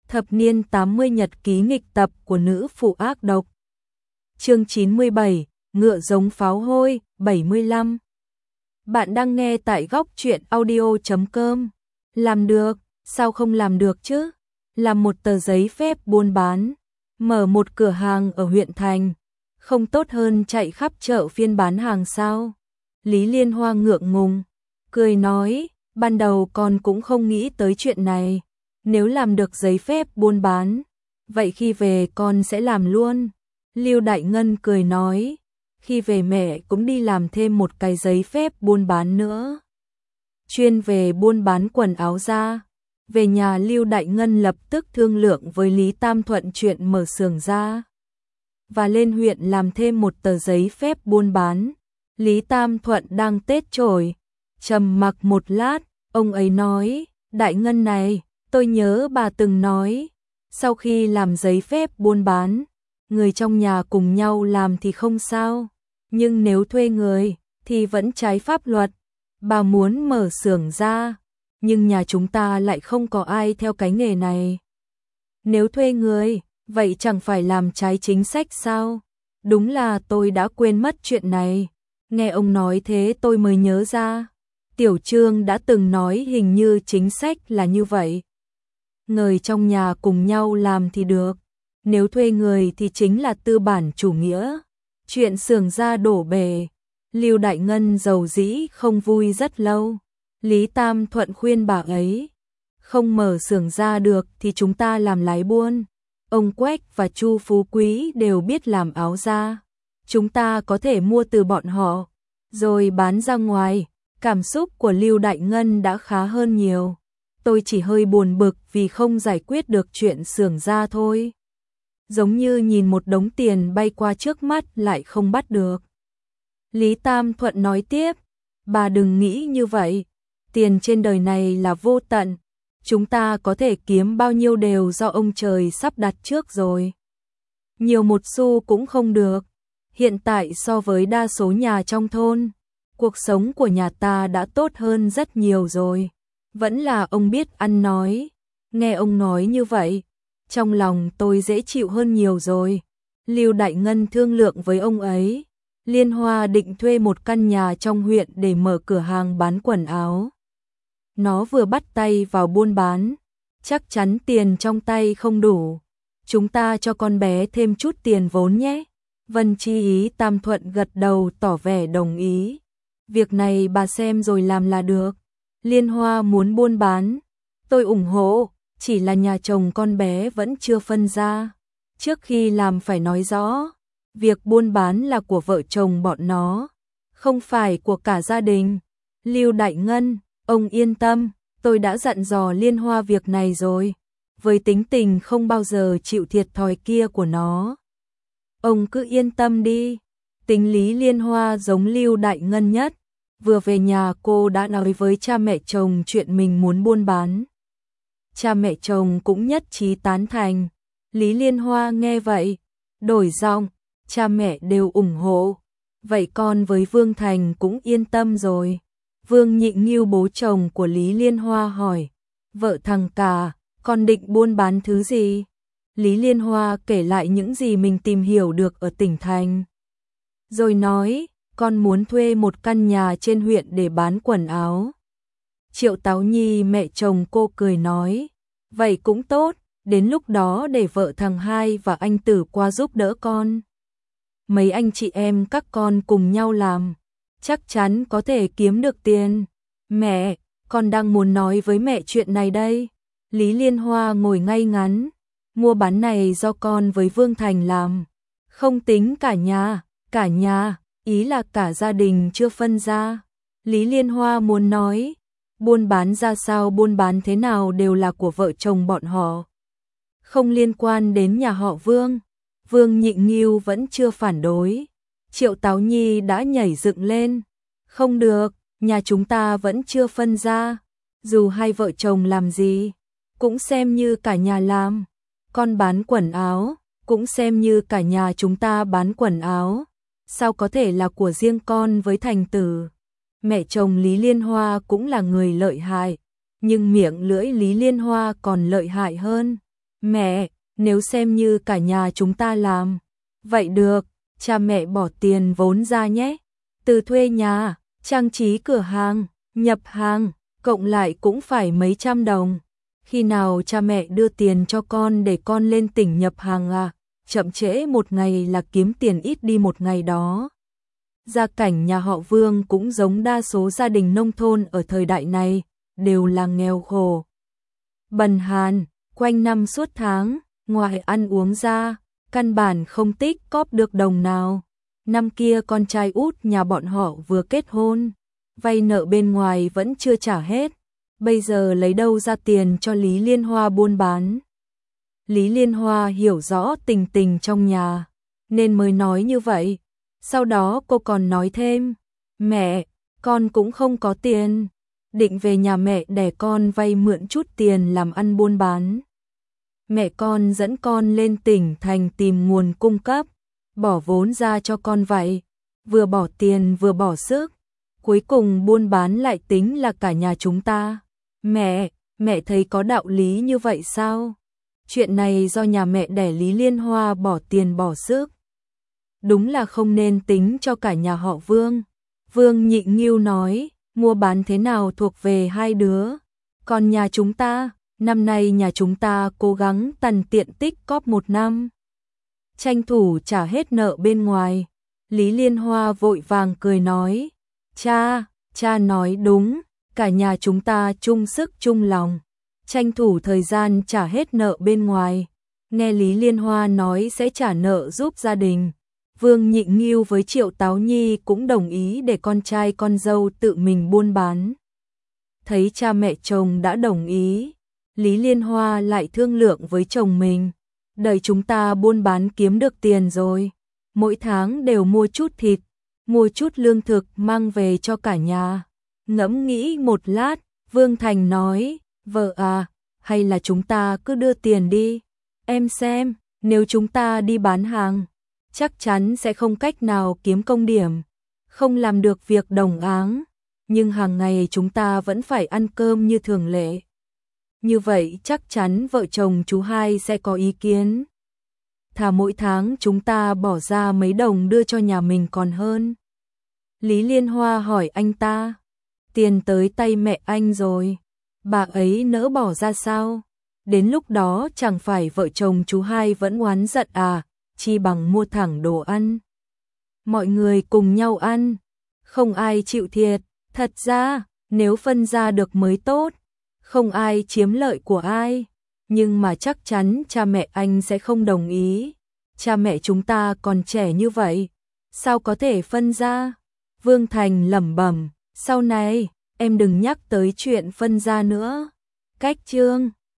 Thập niên 80 nhật ký nghịch tập của nữ phụ ác độc. Chương 97, ngựa giống pháo hôi, 75. Bạn đang nghe tại góc truyện audio.com. Làm được, sao không làm được chứ? Làm một tờ giấy phép buôn bán, mở một cửa hàng ở huyện thành, không tốt hơn chạy khắp chợ phiên bán hàng sao? Lý Liên Hoa ngượng ngùng, cười nói, ban đầu con cũng không nghĩ tới chuyện này. Nếu làm được giấy phép buôn bán, vậy khi về con sẽ làm luôn. Lưu Đại Ngân cười nói, khi về mẹ cũng đi làm thêm một cái giấy phép buôn bán nữa. Chuyên về buôn bán quần áo da. Về nhà Lưu Đại Ngân lập tức thương lượng với Lý Tam Thuận chuyện mở xưởng da. Và lên huyện làm thêm một tờ giấy phép buôn bán. Lý Tam Thuận đang tết trổi, trầm mặc một lát, ông ấy nói, Đại Ngân này, tôi nhớ bà từng nói, sau khi làm giấy phép buôn bán, người trong nhà cùng nhau làm thì không sao, nhưng nếu thuê người thì vẫn trái pháp luật. Bà muốn mở xưởng da, nhưng nhà chúng ta lại không có ai theo cái nghề này. Nếu thuê người, vậy chẳng phải làm trái chính sách sao? Đúng là tôi đã quên mất chuyện này. Nghe ông nói thế tôi mới nhớ ra. Tiểu Trương đã từng nói hình như chính sách là như vậy. Người trong nhà cùng nhau làm thì được. Nếu thuê người thì chính là tư bản chủ nghĩa. Chuyện xưởng da đổ bể. Lưu Đại Ngân dầu dĩ không vui rất lâu. Lý Tam Thuận khuyên bà ấy, không mở xưởng da được thì chúng ta làm lái buôn. Ông Quách và Chu Phú Quý đều biết làm áo da. Chúng ta có thể mua từ bọn họ, rồi bán ra ngoài. Cảm xúc của Lưu Đại Ngân đã khá hơn nhiều. Tôi chỉ hơi buồn bực vì không giải quyết được chuyện xưởng da thôi. Giống như nhìn một đống tiền bay qua trước mắt lại không bắt được. Lý Tam Thuận nói tiếp, bà đừng nghĩ như vậy. Tiền trên đời này là vô tận. Chúng ta có thể kiếm bao nhiêu đều do ông trời sắp đặt trước rồi. Nhiều một xu cũng không được. Hiện tại so với đa số nhà trong thôn, cuộc sống của nhà ta đã tốt hơn rất nhiều rồi. Vẫn là ông biết ăn nói. Nghe ông nói như vậy, trong lòng tôi dễ chịu hơn nhiều rồi. Lưu Đại Ngân thương lượng với ông ấy. Liên Hoa định thuê một căn nhà trong huyện để mở cửa hàng bán quần áo. Nó vừa bắt tay vào buôn bán, chắc chắn tiền trong tay không đủ. Chúng ta cho con bé thêm chút tiền vốn nhé. Vân Chi Ý Tam Thuận gật đầu tỏ vẻ đồng ý. Việc này bà xem rồi làm là được. Liên Hoa muốn buôn bán, tôi ủng hộ, chỉ là nhà chồng con bé vẫn chưa phân ra. Trước khi làm phải nói rõ, việc buôn bán là của vợ chồng bọn nó, không phải của cả gia đình. Lưu Đại Ngân, ông yên tâm, tôi đã dặn dò Liên Hoa việc này rồi. Với tính tình không bao giờ chịu thiệt thòi kia của nó, ông cứ yên tâm đi. Tính Lý Liên Hoa giống Lưu Đại Ngân nhất. Vừa về nhà cô đã nói với cha mẹ chồng chuyện mình muốn buôn bán. Cha mẹ chồng cũng nhất trí tán thành. Lý Liên Hoa nghe vậy, đổi giọng, cha mẹ đều ủng hộ. Vậy con với Vương Thành cũng yên tâm rồi. Vương Nhị Nghiêu bố chồng của Lý Liên Hoa hỏi, vợ thằng cả, con định buôn bán thứ gì? Lý Liên Hoa kể lại những gì mình tìm hiểu được ở tỉnh thành. Rồi nói, con muốn thuê một căn nhà trên huyện để bán quần áo. Triệu Táo Nhi mẹ chồng cô cười nói, vậy cũng tốt, đến lúc đó để vợ thằng Hai và anh Tử qua giúp đỡ con. Mấy anh chị em các con cùng nhau làm, chắc chắn có thể kiếm được tiền. Mẹ, con đang muốn nói với mẹ chuyện này đây. Lý Liên Hoa ngồi ngay ngắn, mua bán này do con với Vương Thành làm. Không tính cả nhà, ý là cả gia đình chưa phân ra. Lý Liên Hoa muốn nói, buôn bán ra sao buôn bán thế nào đều là của vợ chồng bọn họ. Không liên quan đến nhà họ Vương. Vương Nhị Nghiêu vẫn chưa phản đối. Triệu Táo Nhi đã nhảy dựng lên. Không được, nhà chúng ta vẫn chưa phân ra. Dù hai vợ chồng làm gì, cũng xem như cả nhà làm. Con bán quần áo, cũng xem như cả nhà chúng ta bán quần áo. Sao có thể là của riêng con với Thành Tử? Mẹ chồng Lý Liên Hoa cũng là người lợi hại, nhưng miệng lưỡi Lý Liên Hoa còn lợi hại hơn. Mẹ, nếu xem như cả nhà chúng ta làm. Vậy được, cha mẹ bỏ tiền vốn ra nhé. Từ thuê nhà, trang trí cửa hàng, nhập hàng, cộng lại cũng phải mấy trăm đồng. Khi nào cha mẹ đưa tiền cho con để con lên tỉnh nhập hàng à? Chậm trễ một ngày là kiếm tiền ít đi một ngày đó. Gia cảnh nhà họ Vương cũng giống đa số gia đình nông thôn ở thời đại này, đều là nghèo khổ. Bần hàn, quanh năm suốt tháng, ngoài ăn uống ra, căn bản không tích cóp được đồng nào. Năm kia con trai út nhà bọn họ vừa kết hôn, vay nợ bên ngoài vẫn chưa trả hết. Bây giờ lấy đâu ra tiền cho Lý Liên Hoa buôn bán. Lý Liên Hoa hiểu rõ tình tình trong nhà, nên mới nói như vậy. Sau đó cô còn nói thêm, mẹ, con cũng không có tiền, định về nhà mẹ để con vay mượn chút tiền làm ăn buôn bán. Mẹ con dẫn con lên tỉnh thành tìm nguồn cung cấp, bỏ vốn ra cho con vậy, vừa bỏ tiền vừa bỏ sức, cuối cùng buôn bán lại tính là cả nhà chúng ta. Mẹ thấy có đạo lý như vậy sao? Chuyện này do nhà mẹ đẻ Lý Liên Hoa bỏ tiền bỏ sức. Đúng là không nên tính cho cả nhà họ Vương. Vương Nhị Nghiêu nói, mua bán thế nào thuộc về hai đứa. Còn nhà chúng ta, năm nay nhà chúng ta cố gắng tằn tiện tích cóp một năm, tranh thủ trả hết nợ bên ngoài. Lý Liên Hoa vội vàng cười nói, cha nói đúng, cả nhà chúng ta chung sức chung lòng, tranh thủ thời gian trả hết nợ bên ngoài. Nghe Lý Liên Hoa nói sẽ trả nợ giúp gia đình, Vương Nhị Nghiêu với Triệu Táo Nhi cũng đồng ý để con trai con dâu tự mình buôn bán. Thấy cha mẹ chồng đã đồng ý, Lý Liên Hoa lại thương lượng với chồng mình, đợi chúng ta buôn bán kiếm được tiền rồi, mỗi tháng đều mua chút thịt, mua chút lương thực mang về cho cả nhà. Ngẫm nghĩ một lát, Vương Thành nói, vợ à, hay là chúng ta cứ đưa tiền đi, em xem, nếu chúng ta đi bán hàng, chắc chắn sẽ không cách nào kiếm công điểm, không làm được việc đồng áng, nhưng hàng ngày chúng ta vẫn phải ăn cơm như thường lệ. Như vậy chắc chắn vợ chồng chú hai sẽ có ý kiến. Thà mỗi tháng chúng ta bỏ ra mấy đồng đưa cho nhà mình còn hơn. Lý Liên Hoa hỏi anh ta, tiền tới tay mẹ anh rồi, bà ấy nỡ bỏ ra sao? Đến lúc đó chẳng phải vợ chồng chú hai vẫn oán giận à, chi bằng mua thẳng đồ ăn. Mọi người cùng nhau ăn, không ai chịu thiệt. Thật ra, nếu phân ra được mới tốt, không ai chiếm lợi của ai. Nhưng mà chắc chắn cha mẹ anh sẽ không đồng ý. Cha mẹ chúng ta còn trẻ như vậy, sao có thể phân ra? Vương Thành lẩm bẩm, sau này, em đừng nhắc tới chuyện phân ra nữa. Cách chương